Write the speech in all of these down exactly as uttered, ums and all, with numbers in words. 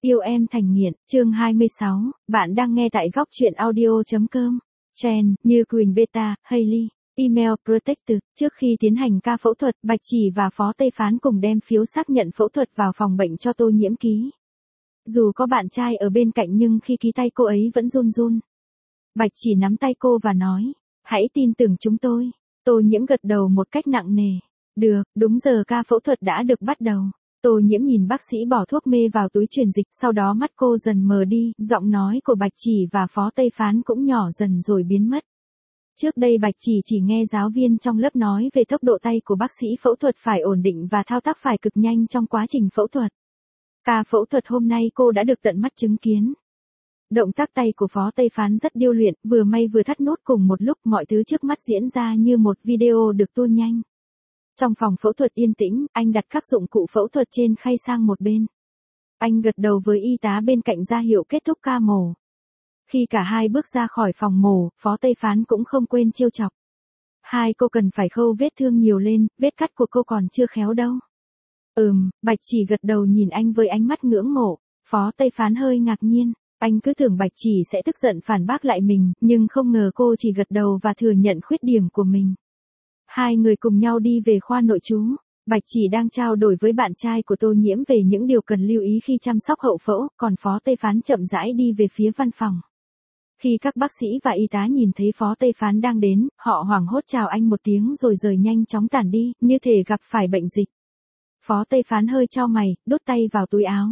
Yêu em thành nghiện, chương hai mươi sáu, bạn đang nghe tại góc truyện audio.com. Trend, Như Quỳnh Beta, Hailey, Email Protector. Trước khi tiến hành ca phẫu thuật, Bạch Chỉ và Phó Tây Phán cùng đem phiếu xác nhận phẫu thuật vào phòng bệnh cho Tô Nhiễm ký. Dù có bạn trai ở bên cạnh nhưng khi ký tay cô ấy vẫn run run. Bạch Chỉ nắm tay cô và nói, hãy tin tưởng chúng tôi. Tô Nhiễm gật đầu một cách nặng nề. Được, đúng giờ ca phẫu thuật đã được bắt đầu. Tô Nhiễm nhìn bác sĩ bỏ thuốc mê vào túi truyền dịch, sau đó mắt cô dần mờ đi, giọng nói của Bạch Chỉ và Phó Tây Phán cũng nhỏ dần rồi biến mất. Trước đây Bạch Chỉ chỉ nghe giáo viên trong lớp nói về tốc độ tay của bác sĩ phẫu thuật phải ổn định và thao tác phải cực nhanh trong quá trình phẫu thuật. Ca phẫu thuật hôm nay cô đã được tận mắt chứng kiến. Động tác tay của Phó Tây Phán rất điêu luyện, vừa may vừa thắt nút cùng một lúc, mọi thứ trước mắt diễn ra như một video được tua nhanh. Trong phòng phẫu thuật yên tĩnh, anh đặt các dụng cụ phẫu thuật trên khay sang một bên. Anh gật đầu với y tá bên cạnh ra hiệu kết thúc ca mổ. Khi cả hai bước ra khỏi phòng mổ, Phó Tây Phán cũng không quên trêu chọc. Hai cô cần phải khâu vết thương nhiều lên, vết cắt của cô còn chưa khéo đâu. Ừm, Bạch Chỉ gật đầu nhìn anh với ánh mắt ngưỡng mộ. Phó Tây Phán hơi ngạc nhiên. Anh cứ tưởng Bạch Chỉ sẽ tức giận phản bác lại mình, nhưng không ngờ cô chỉ gật đầu và thừa nhận khuyết điểm của mình. Hai người cùng nhau đi về khoa nội trú. Bạch Chỉ đang trao đổi với bạn trai của Tô Nhiễm về những điều cần lưu ý khi chăm sóc hậu phẫu, còn Phó Tây Phán chậm rãi đi về phía văn phòng. Khi các bác sĩ và y tá nhìn thấy Phó Tây Phán đang đến, họ hoảng hốt chào anh một tiếng rồi rời nhanh chóng tản đi, như thể gặp phải bệnh dịch. Phó Tây Phán hơi chau mày, đút tay vào túi áo.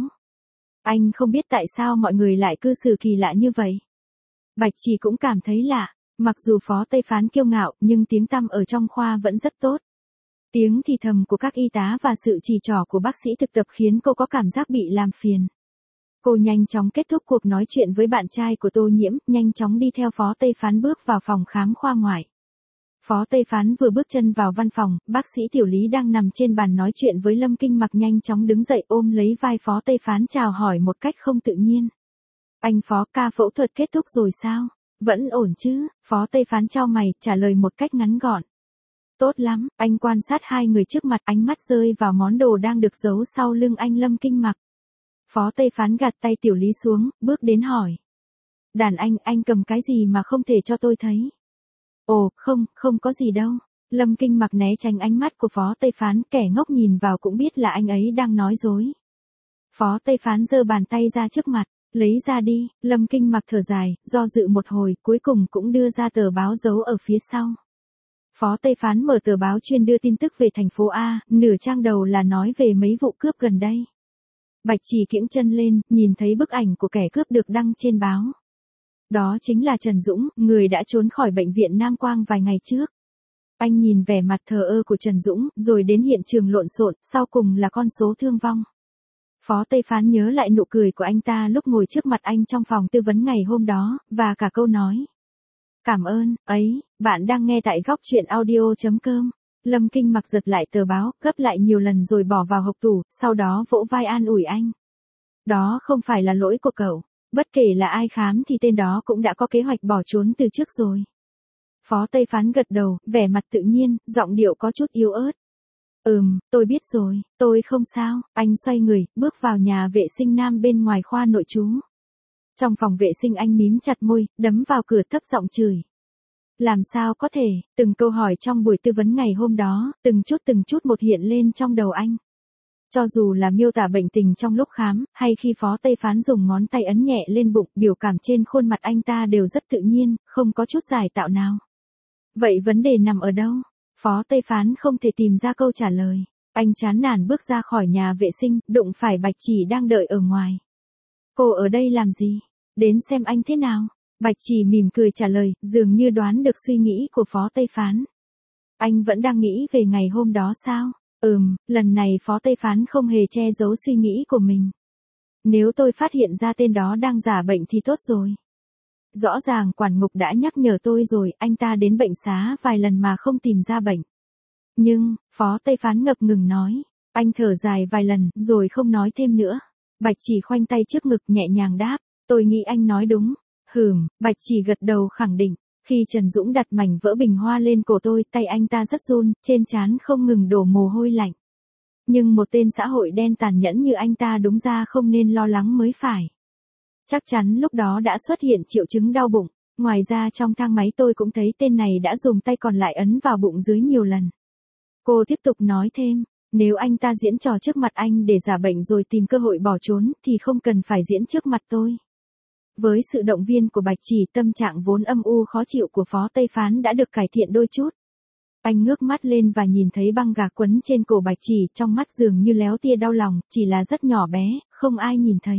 Anh không biết tại sao mọi người lại cư xử kỳ lạ như vậy. Bạch Chỉ cũng cảm thấy lạ. Mặc dù Phó Tây Phán kiêu ngạo, nhưng tiếng tăm ở trong khoa vẫn rất tốt. Tiếng thì thầm của các y tá và sự chỉ trỏ của bác sĩ thực tập khiến cô có cảm giác bị làm phiền. Cô nhanh chóng kết thúc cuộc nói chuyện với bạn trai của Tô Nhiễm, nhanh chóng đi theo Phó Tây Phán bước vào phòng khám khoa ngoại. Phó Tây Phán vừa bước chân vào văn phòng, bác sĩ Tiểu Lý đang nằm trên bàn nói chuyện với Lâm Kinh Mặc nhanh chóng đứng dậy ôm lấy vai Phó Tây Phán chào hỏi một cách không tự nhiên. Anh Phó, ca phẫu thuật kết thúc rồi sao? Vẫn ổn chứ? Phó Tây Phán chau mày, trả lời một cách ngắn gọn. Tốt lắm, anh quan sát hai người trước mặt, ánh mắt rơi vào món đồ đang được giấu sau lưng anh Lâm Kinh Mặc. Phó Tây Phán gạt tay Tiểu Lý xuống, bước đến hỏi. Đàn anh, anh cầm cái gì mà không thể cho tôi thấy? Ồ, không, không có gì đâu. Lâm Kinh Mặc né tránh ánh mắt của Phó Tây Phán, kẻ ngốc nhìn vào cũng biết là anh ấy đang nói dối. Phó Tây Phán giơ bàn tay ra trước mặt. Lấy ra đi. Lâm Kinh Mặc thở dài, do dự một hồi, cuối cùng cũng đưa ra tờ báo giấu ở phía sau. Phó Tây Phán mở tờ báo chuyên đưa tin tức về thành phố A, nửa trang đầu là nói về mấy vụ cướp gần đây. Bạch Chỉ kiễng chân lên, nhìn thấy bức ảnh của kẻ cướp được đăng trên báo. Đó chính là Trần Dũng, người đã trốn khỏi bệnh viện Nam Quang vài ngày trước. Anh nhìn vẻ mặt thờ ơ của Trần Dũng, rồi đến hiện trường lộn xộn, sau cùng là con số thương vong. Phó Tây Phán nhớ lại nụ cười của anh ta lúc ngồi trước mặt anh trong phòng tư vấn ngày hôm đó, và cả câu nói. Cảm ơn, ấy, bạn đang nghe tại góc truyện audio.com. Lâm Kinh Mặc giật lại tờ báo, gấp lại nhiều lần rồi bỏ vào hộc tủ, sau đó vỗ vai an ủi anh. Đó không phải là lỗi của cậu, bất kể là ai khám thì tên đó cũng đã có kế hoạch bỏ trốn từ trước rồi. Phó Tây Phán gật đầu, vẻ mặt tự nhiên, giọng điệu có chút yếu ớt. Ừm, tôi biết rồi, tôi không sao. Anh xoay người, bước vào nhà vệ sinh nam bên ngoài khoa nội trú. Trong phòng vệ sinh anh mím chặt môi, đấm vào cửa thấp giọng chửi. Làm sao có thể, từng câu hỏi trong buổi tư vấn ngày hôm đó, từng chút từng chút một hiện lên trong đầu anh. Cho dù là miêu tả bệnh tình trong lúc khám, hay khi Phó Tây Phán dùng ngón tay ấn nhẹ lên bụng, biểu cảm trên khuôn mặt anh ta đều rất tự nhiên, không có chút giải tạo nào. Vậy vấn đề nằm ở đâu? Phó Tây Phán không thể tìm ra câu trả lời. Anh chán nản bước ra khỏi nhà vệ sinh, đụng phải Bạch Chỉ đang đợi ở ngoài. Cô ở đây làm gì? Đến xem anh thế nào? Bạch Chỉ mỉm cười trả lời, dường như đoán được suy nghĩ của Phó Tây Phán. Anh vẫn đang nghĩ về ngày hôm đó sao? Ừm, lần này Phó Tây Phán không hề che giấu suy nghĩ của mình. Nếu tôi phát hiện ra tên đó đang giả bệnh thì tốt rồi. Rõ ràng quản ngục đã nhắc nhở tôi rồi, anh ta đến bệnh xá vài lần mà không tìm ra bệnh. Nhưng, Phó Tây Phán ngập ngừng nói, anh thở dài vài lần, rồi không nói thêm nữa. Bạch Chỉ khoanh tay trước ngực nhẹ nhàng đáp, tôi nghĩ anh nói đúng. Hừm, Bạch Chỉ gật đầu khẳng định. Khi Trần Dũng đặt mảnh vỡ bình hoa lên cổ tôi, tay anh ta rất run, trên trán không ngừng đổ mồ hôi lạnh. Nhưng một tên xã hội đen tàn nhẫn như anh ta đúng ra không nên lo lắng mới phải. Chắc chắn lúc đó đã xuất hiện triệu chứng đau bụng. Ngoài ra trong thang máy tôi cũng thấy tên này đã dùng tay còn lại ấn vào bụng dưới nhiều lần. Cô tiếp tục nói thêm, nếu anh ta diễn trò trước mặt anh để giả bệnh rồi tìm cơ hội bỏ trốn thì không cần phải diễn trước mặt tôi. Với sự động viên của Bạch Chỉ, tâm trạng vốn âm u khó chịu của Phó Tây Phán đã được cải thiện đôi chút. Anh ngước mắt lên và nhìn thấy băng gạc quấn trên cổ Bạch Chỉ, trong mắt dường như léo tia đau lòng, chỉ là rất nhỏ bé, không ai nhìn thấy.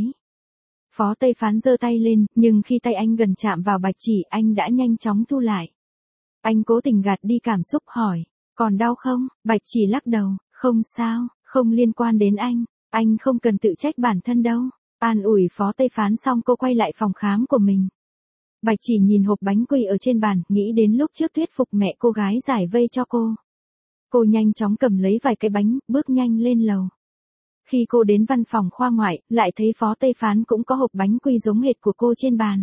Phó Tây Phán giơ tay lên, nhưng khi tay anh gần chạm vào Bạch Chỉ, anh đã nhanh chóng thu lại. Anh cố tình gạt đi cảm xúc hỏi, còn đau không? Bạch Chỉ lắc đầu, không sao, không liên quan đến anh, anh không cần tự trách bản thân đâu. An ủi Phó Tây Phán xong cô quay lại phòng khám của mình. Bạch Chỉ nhìn hộp bánh quy ở trên bàn, nghĩ đến lúc trước thuyết phục mẹ cô gái giải vây cho cô. Cô nhanh chóng cầm lấy vài cái bánh, bước nhanh lên lầu. Khi cô đến văn phòng khoa ngoại, lại thấy Phó Tây Phán cũng có hộp bánh quy giống hệt của cô trên bàn.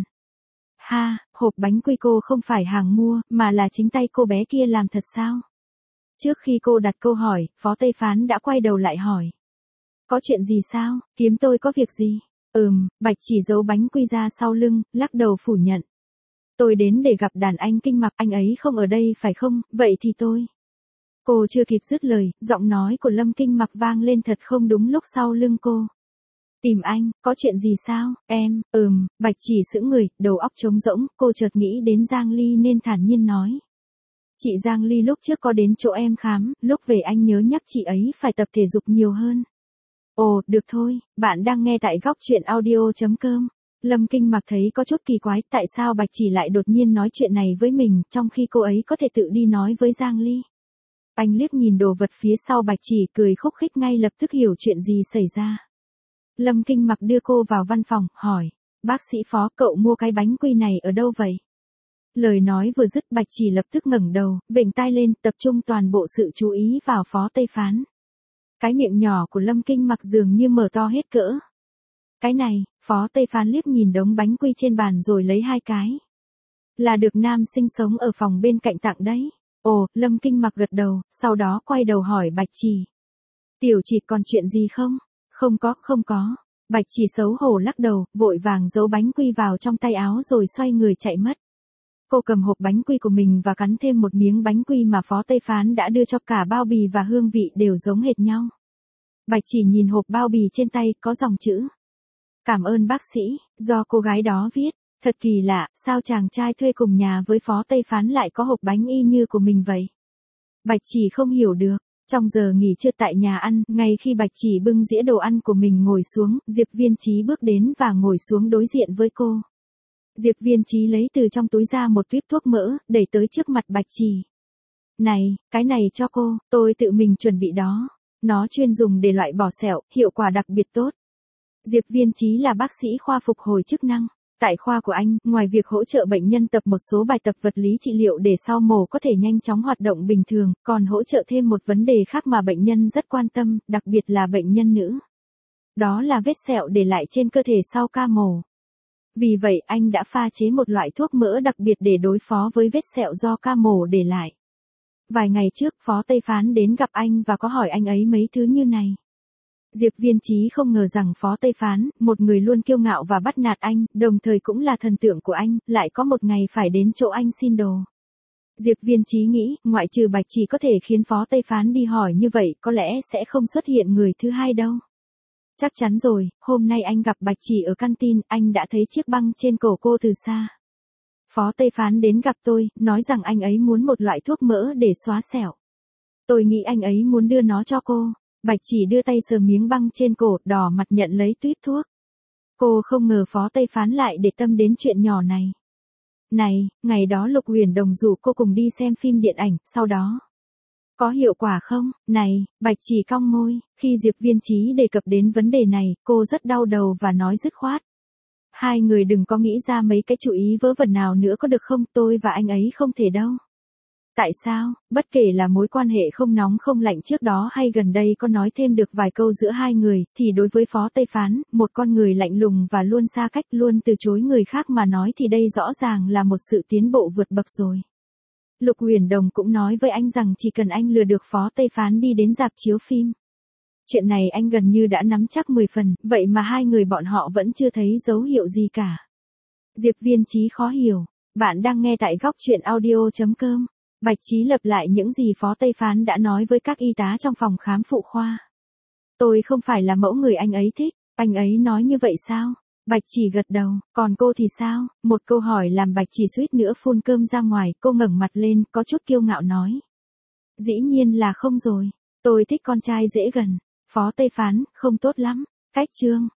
Ha, hộp bánh quy cô không phải hàng mua, mà là chính tay cô bé kia làm thật sao? Trước khi cô đặt câu hỏi, Phó Tây Phán đã quay đầu lại hỏi. Có chuyện gì sao, kiếm tôi có việc gì? Ừm, Bạch Chỉ giấu bánh quy ra sau lưng, lắc đầu phủ nhận. Tôi đến để gặp đàn anh Kinh Mặc, anh ấy không ở đây phải không, vậy thì tôi. Cô chưa kịp dứt lời, giọng nói của Lâm Kinh Mặc vang lên thật không đúng lúc sau lưng cô. Tìm anh, có chuyện gì sao, em, ừm, Bạch Chỉ sững người, đầu óc trống rỗng, cô chợt nghĩ đến Giang Ly nên thản nhiên nói. Chị Giang Ly lúc trước có đến chỗ em khám, lúc về anh nhớ nhắc chị ấy phải tập thể dục nhiều hơn. Ồ, được thôi, bạn đang nghe tại góc truyện audio chấm com. Lâm Kinh Mặc thấy có chút kỳ quái, tại sao Bạch Chỉ lại đột nhiên nói chuyện này với mình, trong khi cô ấy có thể tự đi nói với Giang Ly. Anh liếc nhìn đồ vật phía sau Bạch Chỉ, cười khúc khích, ngay lập tức hiểu chuyện gì xảy ra. Lâm Kinh Mặc đưa cô vào văn phòng, hỏi, bác sĩ Phó, cậu mua cái bánh quy này ở đâu vậy? Lời nói vừa dứt, Bạch Chỉ lập tức ngẩng đầu, vểnh tai lên, tập trung toàn bộ sự chú ý vào Phó Tây Phán. Cái miệng nhỏ của Lâm Kinh Mặc dường như mở to hết cỡ. Cái này, Phó Tây Phán liếc nhìn đống bánh quy trên bàn rồi lấy hai cái. Là được nam sinh sống ở phòng bên cạnh tặng đấy. Ồ, Lâm Kinh Mặc gật đầu, sau đó quay đầu hỏi Bạch Chỉ. Tiểu Chỉ còn chuyện gì không? Không có, không có. Bạch Chỉ xấu hổ lắc đầu, vội vàng giấu bánh quy vào trong tay áo rồi xoay người chạy mất. Cô cầm hộp bánh quy của mình và cắn thêm một miếng bánh quy mà Phó Tây Phán đã đưa cho, cả bao bì và hương vị đều giống hệt nhau. Bạch Chỉ nhìn hộp bao bì trên tay, có dòng chữ. Cảm ơn bác sĩ, do cô gái đó viết. Thật kỳ lạ, sao chàng trai thuê cùng nhà với Phó Tây Phán lại có hộp bánh y như của mình vậy? Bạch Chỉ không hiểu được. Trong giờ nghỉ trưa tại nhà ăn, ngay khi Bạch Chỉ bưng dĩa đồ ăn của mình ngồi xuống, Diệp Viên Chí bước đến và ngồi xuống đối diện với cô. Diệp Viên Chí lấy từ trong túi ra một tuyếp thuốc mỡ, đẩy tới trước mặt Bạch Chỉ. Này, cái này cho cô, tôi tự mình chuẩn bị đó. Nó chuyên dùng để loại bỏ sẹo, hiệu quả đặc biệt tốt. Diệp Viên Chí là bác sĩ khoa phục hồi chức năng. Tại khoa của anh, ngoài việc hỗ trợ bệnh nhân tập một số bài tập vật lý trị liệu để sau mổ có thể nhanh chóng hoạt động bình thường, còn hỗ trợ thêm một vấn đề khác mà bệnh nhân rất quan tâm, đặc biệt là bệnh nhân nữ. Đó là vết sẹo để lại trên cơ thể sau ca mổ. Vì vậy anh đã pha chế một loại thuốc mỡ đặc biệt để đối phó với vết sẹo do ca mổ để lại. Vài ngày trước, Phó Tây Phán đến gặp anh và có hỏi anh ấy mấy thứ như này. Diệp Viên Chí không ngờ rằng Phó Tây Phán, một người luôn kiêu ngạo và bắt nạt anh, đồng thời cũng là thần tượng của anh, lại có một ngày phải đến chỗ anh xin đồ. Diệp Viên Chí nghĩ, ngoại trừ Bạch Chỉ có thể khiến Phó Tây Phán đi hỏi như vậy, có lẽ sẽ không xuất hiện người thứ hai đâu. Chắc chắn rồi, hôm nay anh gặp Bạch Chỉ ở canteen, anh đã thấy chiếc băng trên cổ cô từ xa. Phó Tây Phán đến gặp tôi, nói rằng anh ấy muốn một loại thuốc mỡ để xóa sẹo. Tôi nghĩ anh ấy muốn đưa nó cho cô. Bạch Chỉ đưa tay sờ miếng băng trên cổ, đỏ mặt nhận lấy tuýp thuốc. Cô không ngờ Phó Tây Phán lại để tâm đến chuyện nhỏ này. Này, ngày đó Lục Huyền Đồng rủ cô cùng đi xem phim điện ảnh, sau đó. Có hiệu quả không? Này, Bạch Chỉ cong môi, khi Diệp Viên Chí đề cập đến vấn đề này, cô rất đau đầu và nói dứt khoát. Hai người đừng có nghĩ ra mấy cái chủ ý vớ vẩn nào nữa có được không, tôi và anh ấy không thể đâu. Tại sao, bất kể là mối quan hệ không nóng không lạnh trước đó hay gần đây có nói thêm được vài câu giữa hai người, thì đối với Phó Tây Phán, một con người lạnh lùng và luôn xa cách, luôn từ chối người khác mà nói thì đây rõ ràng là một sự tiến bộ vượt bậc rồi. Lục Huyền Đồng cũng nói với anh rằng chỉ cần anh lừa được Phó Tây Phán đi đến rạp chiếu phim. Chuyện này anh gần như đã nắm chắc mười phần, vậy mà hai người bọn họ vẫn chưa thấy dấu hiệu gì cả. Diệp Viên Chí khó hiểu. Bạn đang nghe tại góc chuyện audio chấm com. Bạch Chí lặp lại những gì Phó Tây Phán đã nói với các y tá trong phòng khám phụ khoa. Tôi không phải là mẫu người anh ấy thích, anh ấy nói như vậy sao? Bạch Chỉ gật đầu, còn cô thì sao? Một câu hỏi làm Bạch Chỉ suýt nữa phun cơm ra ngoài, cô ngẩng mặt lên, có chút kiêu ngạo nói. Dĩ nhiên là không rồi, tôi thích con trai dễ gần. Phó Tây Phán, không tốt lắm. Cách chương.